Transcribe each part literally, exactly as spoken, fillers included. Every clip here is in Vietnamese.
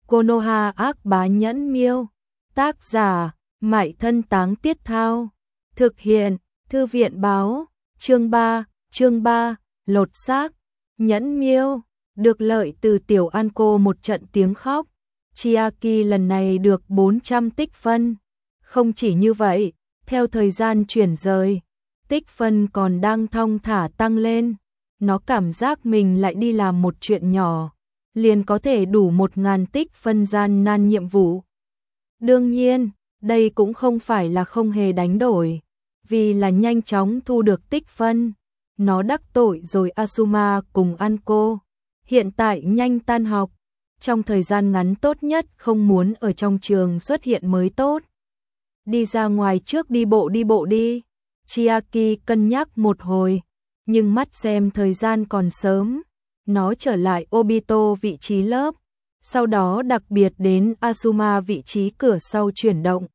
Konoha ác bá nhẫn miêu. Tác giả, Mại Thân Táng Tiết Thao. Thực hiện, Thư viện báo. Chương ba, chương ba, lột xác. Nhẫn miêu, được lợi từ tiểu an cô một trận tiếng khóc. Chiaki lần này được bốn trăm tích phân. Không chỉ như vậy, theo thời gian chuyển rời, tích phân còn đang thong thả tăng lên. Nó cảm giác mình lại đi làm một chuyện nhỏ, liền có thể đủ một ngàn tích phân gian nan nhiệm vụ. Đương nhiên, đây cũng không phải là không hề đánh đổi, vì là nhanh chóng thu được tích phân. Nó đắc tội rồi Asuma cùng Anko, hiện tại nhanh tan học, trong thời gian ngắn tốt nhất không muốn ở trong trường xuất hiện mới tốt. Đi ra ngoài trước đi bộ đi bộ đi. Chiaki cân nhắc một hồi, nhưng mắt xem thời gian còn sớm. Nó trở lại Obito vị trí lớp, sau đó đặc biệt đến Asuma vị trí cửa sau chuyển động.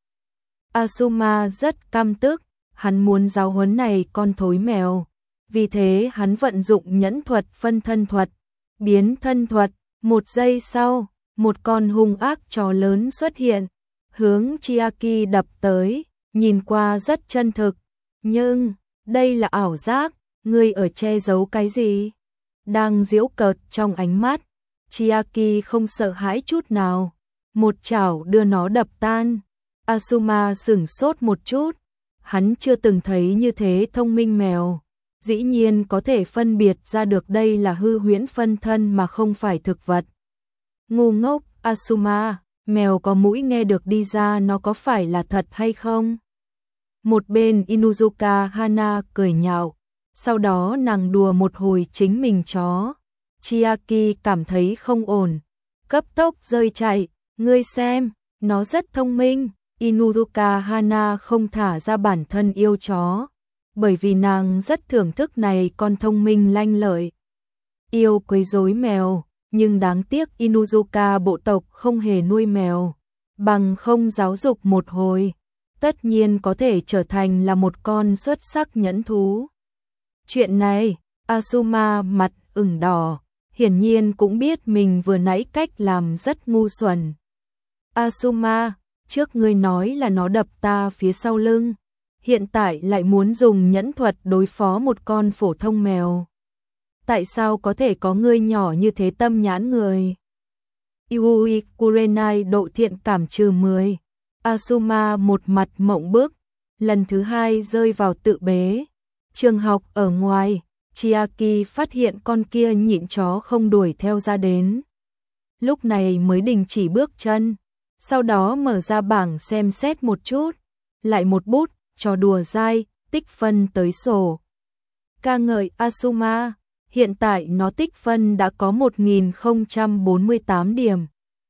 Asuma rất căm tức, hắn muốn giáo huấn này con thối mèo, vì thế hắn vận dụng nhẫn thuật phân thân thuật, biến thân thuật. Một giây sau, một con hung ác chó lớn xuất hiện, hướng Chiaki đập tới, nhìn qua rất chân thực. Nhưng, đây là ảo giác, ngươi ở che giấu cái gì? Đang giễu cợt trong ánh mắt, Chiaki không sợ hãi chút nào, một chảo đưa nó đập tan. Asuma sửng sốt một chút, hắn chưa từng thấy như thế thông minh mèo, dĩ nhiên có thể phân biệt ra được đây là hư huyễn phân thân mà không phải thực vật. Ngu ngốc, Asuma, mèo có mũi nghe được đi ra nó có phải là thật hay không? Một bên Inuzuka Hana cười nhạo, sau đó nàng đùa một hồi chính mình chó. Chiaki cảm thấy không ổn, cấp tốc rơi chạy, ngươi xem, nó rất thông minh. Inuzuka Hana không thả ra bản thân yêu chó, bởi vì nàng rất thưởng thức này con thông minh lanh lợi. Yêu quấy rối mèo, nhưng đáng tiếc Inuzuka bộ tộc không hề nuôi mèo, bằng không giáo dục một hồi, tất nhiên có thể trở thành là một con xuất sắc nhẫn thú. Chuyện này, Asuma mặt ửng đỏ, hiển nhiên cũng biết mình vừa nãy cách làm rất ngu xuẩn. Asuma, trước ngươi nói là nó đập ta phía sau lưng, hiện tại lại muốn dùng nhẫn thuật đối phó một con phổ thông mèo. Tại sao có thể có ngươi nhỏ như thế tâm nhãn người? Yui Kurenai độ thiện cảm trừ mười. Asuma một mặt mộng bức, lần thứ hai rơi vào tự bế. Trường học ở ngoài, Chiaki phát hiện con kia nhịn chó không đuổi theo ra đến. Lúc này mới đình chỉ bước chân, sau đó mở ra bảng xem xét một chút, lại một bút, trò đùa dai, tích phân tới sổ. Ca ngợi Asuma, hiện tại nó tích phân đã có một nghìn không trăm bốn mươi tám điểm.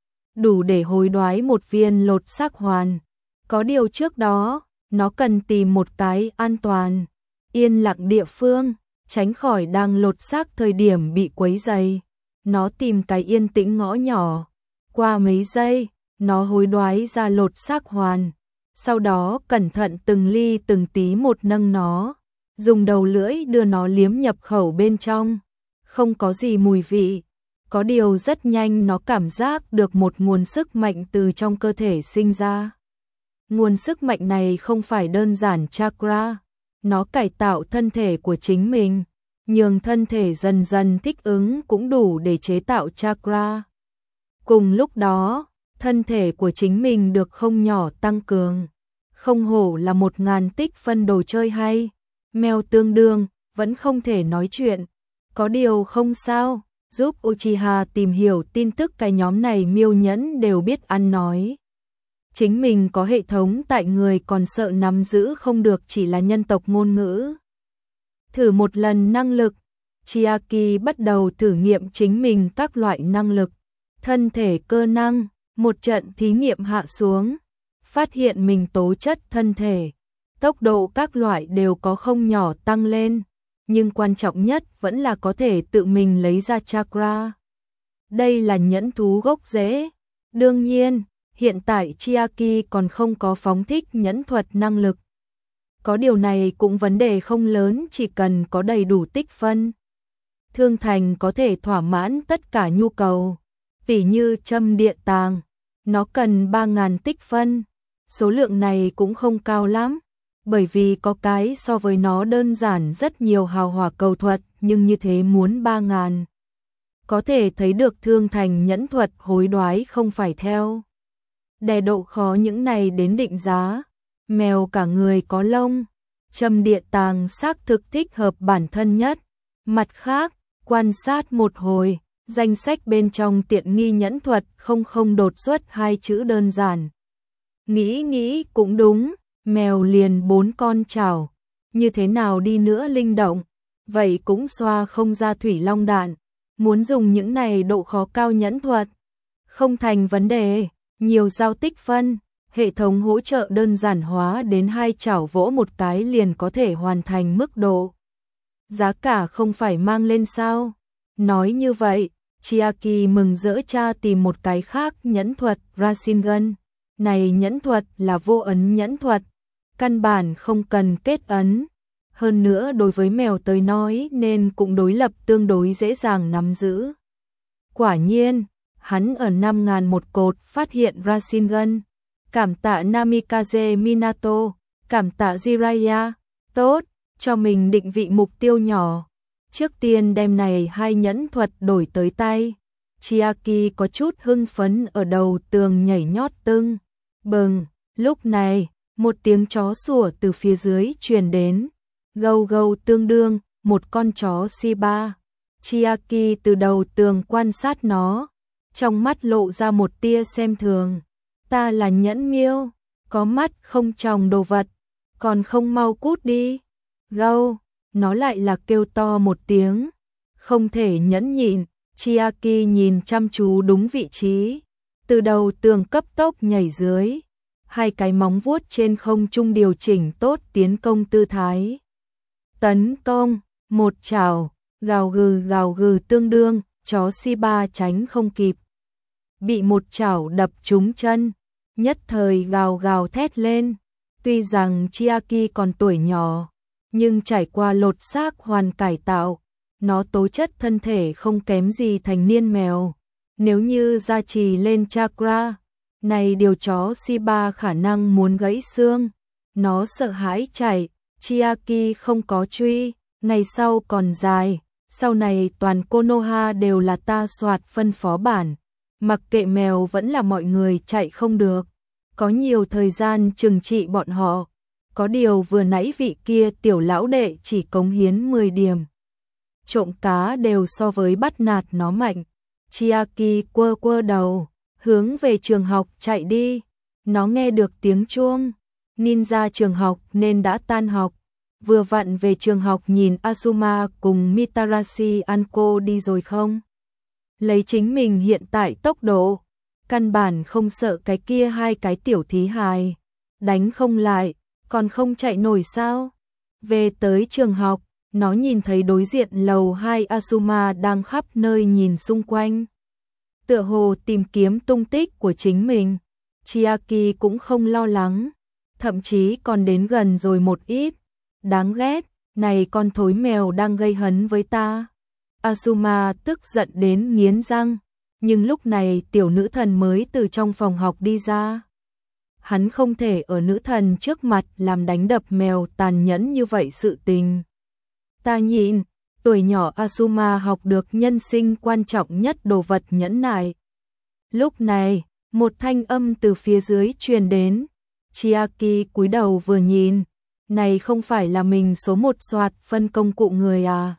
Đủ để hối đoái một viên lột xác hoàn. Có điều trước đó, nó cần tìm một cái an toàn, yên lặng địa phương, tránh khỏi đang lột xác thời điểm bị quấy rầy. Nó tìm cái yên tĩnh ngõ nhỏ, qua mấy giây, nó hối đoái ra lột xác hoàn, sau đó cẩn thận từng ly từng tí một nâng nó, dùng đầu lưỡi đưa nó liếm nhập khẩu bên trong. Không có gì mùi vị, có điều rất nhanh nó cảm giác được một nguồn sức mạnh từ trong cơ thể sinh ra. Nguồn sức mạnh này không phải đơn giản chakra, nó cải tạo thân thể của chính mình, nhường thân thể dần dần thích ứng cũng đủ để chế tạo chakra. Cùng lúc đó, thân thể của chính mình được không nhỏ tăng cường. Không hổ là một ngàn tích phân đồ chơi hay. Mèo tương đương, vẫn không thể nói chuyện. Có điều không sao, giúp Uchiha tìm hiểu tin tức cái nhóm này miêu nhẫn đều biết ăn nói. Chính mình có hệ thống tại người còn sợ nắm giữ không được chỉ là nhân tộc ngôn ngữ. Thử một lần năng lực, Chiaki bắt đầu thử nghiệm chính mình các loại năng lực. Thân thể cơ năng, một trận thí nghiệm hạ xuống, phát hiện mình tố chất thân thể, tốc độ các loại đều có không nhỏ tăng lên, nhưng quan trọng nhất vẫn là có thể tự mình lấy ra chakra. Đây là nhẫn thú gốc rễ. Đương nhiên, hiện tại Chiaki còn không có phóng thích nhẫn thuật năng lực. Có điều này cũng vấn đề không lớn, chỉ cần có đầy đủ tích phân. Thương thành có thể thỏa mãn tất cả nhu cầu. Tỉ như châm địa tàng, nó cần ba nghìn tích phân. Số lượng này cũng không cao lắm, bởi vì có cái so với nó đơn giản rất nhiều hào hỏa cầu thuật, nhưng như thế muốn ba nghìn. Có thể thấy được Thương Thành nhẫn thuật hối đoái không phải theo đè độ khó những này đến định giá. Mèo cả người có lông, châm địa tàng xác thực thích hợp bản thân nhất. Mặt khác, quan sát một hồi, danh sách bên trong tiện nghi nhẫn thuật không không đột xuất hai chữ đơn giản. Nghĩ nghĩ cũng đúng, mèo liền bốn con chảo, như thế nào đi nữa linh động, vậy cũng xoa không ra thủy long đạn. Muốn dùng những này độ khó cao nhẫn thuật, không thành vấn đề, nhiều giao tích phân, hệ thống hỗ trợ đơn giản hóa đến hai chảo vỗ một cái liền có thể hoàn thành mức độ. Giá cả không phải mang lên sao? Nói như vậy, Chiaki mừng rỡ cha tìm một cái khác nhẫn thuật Rasengan. Này nhẫn thuật là vô ấn nhẫn thuật, căn bản không cần kết ấn. Hơn nữa đối với mèo tới nói nên cũng đối lập tương đối dễ dàng nắm giữ. Quả nhiên, hắn ở năm nghìn một cột phát hiện Rasengan. Cảm tạ Namikaze Minato, cảm tạ Jiraiya, tốt, cho mình định vị mục tiêu nhỏ. Trước tiên đem này hai nhẫn thuật đổi tới tay. Chiaki có chút hưng phấn ở đầu tường nhảy nhót tưng bừng. Lúc này, một tiếng chó sủa từ phía dưới truyền đến. Gâu gâu tương đương, một con chó Shiba. Chiaki từ đầu tường quan sát nó, trong mắt lộ ra một tia xem thường. Ta là nhẫn miêu, có mắt không tròng đồ vật, còn không mau cút đi. Gâu, nó lại là kêu to một tiếng, không thể nhẫn nhịn. Chiaki nhìn chăm chú đúng vị trí, từ đầu tường cấp tốc nhảy dưới, hai cái móng vuốt trên không trung điều chỉnh tốt tiến công tư thái. Tấn công, một chảo, gào gừ gào gừ tương đương, chó Shiba tránh không kịp, bị một chảo đập trúng chân, nhất thời gào gào thét lên. Tuy rằng Chiaki còn tuổi nhỏ, nhưng trải qua lột xác hoàn cải tạo, nó tố chất thân thể không kém gì thành niên mèo. Nếu như gia trì lên chakra, này điều chó Shiba khả năng muốn gãy xương. Nó sợ hãi chạy, Chiaki không có truy, ngày sau còn dài, sau này toàn Konoha đều là ta soạt phân phó bản. Mặc kệ mèo vẫn là mọi người chạy không được, có nhiều thời gian trừng trị bọn họ. Có điều vừa nãy vị kia tiểu lão đệ chỉ cống hiến mười điểm. Trộm cá đều so với bắt nạt nó mạnh. Chiaki quơ quơ đầu, hướng về trường học chạy đi. Nó nghe được tiếng chuông, ninja trường học nên đã tan học. Vừa vặn về trường học nhìn Asuma cùng Mitarashi Anko đi rồi không? Lấy chính mình hiện tại tốc độ, căn bản không sợ cái kia hai cái tiểu thí hài. Đánh không lại, còn không chạy nổi sao? Về tới trường học, nó nhìn thấy đối diện lầu hai Asuma đang khắp nơi nhìn xung quanh, tựa hồ tìm kiếm tung tích của chính mình. Chiaki cũng không lo lắng, thậm chí còn đến gần rồi một ít. Đáng ghét, này con thối mèo đang gây hấn với ta. Asuma tức giận đến nghiến răng, nhưng lúc này tiểu nữ thần mới từ trong phòng học đi ra. Hắn không thể ở nữ thần trước mặt làm đánh đập mèo tàn nhẫn như vậy sự tình. Ta nhịn, tuổi nhỏ Asuma học được nhân sinh quan trọng nhất đồ vật nhẫn nại. Lúc này, một thanh âm từ phía dưới truyền đến. Chiaki cúi đầu vừa nhìn, này không phải là mình số một soạt phân công cụ người à?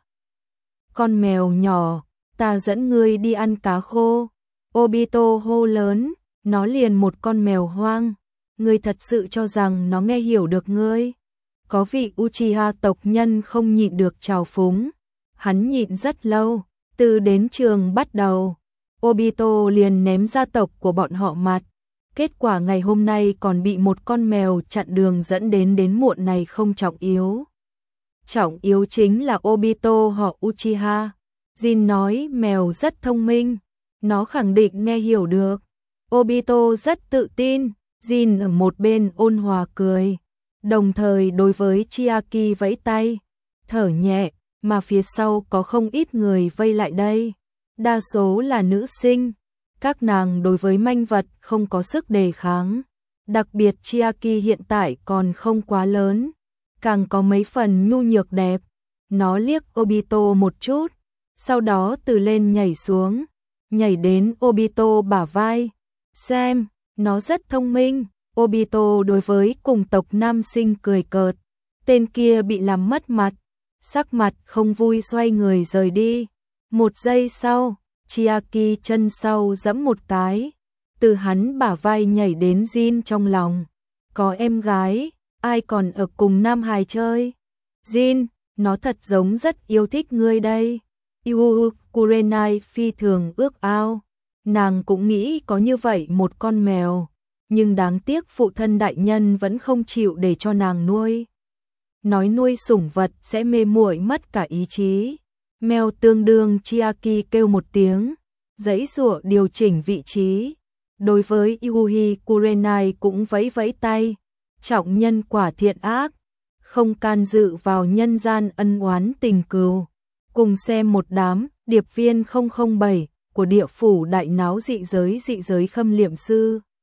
Con mèo nhỏ, ta dẫn ngươi đi ăn cá khô. Obito hô lớn, nó liền một con mèo hoang. Ngươi thật sự cho rằng nó nghe hiểu được ngươi? Có vị Uchiha tộc nhân không nhịn được trào phúng. Hắn nhịn rất lâu, từ đến trường bắt đầu, Obito liền ném gia tộc của bọn họ mặt. Kết quả ngày hôm nay còn bị một con mèo chặn đường dẫn đến đến muộn này không trọng yếu. Trọng yếu chính là Obito họ Uchiha. Jin nói mèo rất thông minh, nó khẳng định nghe hiểu được. Obito rất tự tin, Jin ở một bên ôn hòa cười, đồng thời đối với Chiaki vẫy tay, thở nhẹ, mà phía sau có không ít người vây lại đây. Đa số là nữ sinh, Các nàng đối với manh vật không có sức đề kháng, đặc biệt Chiaki hiện tại còn không quá lớn, càng có mấy phần nhu nhược đẹp. Nó liếc Obito một chút, sau đó từ lên nhảy xuống, nhảy đến Obito bả vai. Xem, nó rất thông minh. Obito đối với cùng tộc nam sinh cười cợt, tên kia bị làm mất mặt, sắc mặt không vui xoay người rời đi. Một giây sau, Chiaki chân sau giẫm một cái, từ hắn bả vai nhảy đến Jin trong lòng. Có em gái, ai còn ở cùng nam hài chơi? Jin, nó thật giống rất yêu thích ngươi đây. Yu Kurenai phi thường ước ao, nàng cũng nghĩ có như vậy một con mèo, nhưng đáng tiếc phụ thân đại nhân vẫn không chịu để cho nàng nuôi. Nói nuôi sủng vật sẽ mê muội mất cả ý chí. Mèo tương đương Chiaki kêu một tiếng, giãy giụa điều chỉnh vị trí. Đối với Yuhi Kurenai cũng vẫy vẫy tay, trọng nhân quả thiện ác, không can dự vào nhân gian ân oán tình cừu. Cùng xem một đám điệp viên không không bảy của địa phủ đại náo dị giới dị giới khâm liệm sư.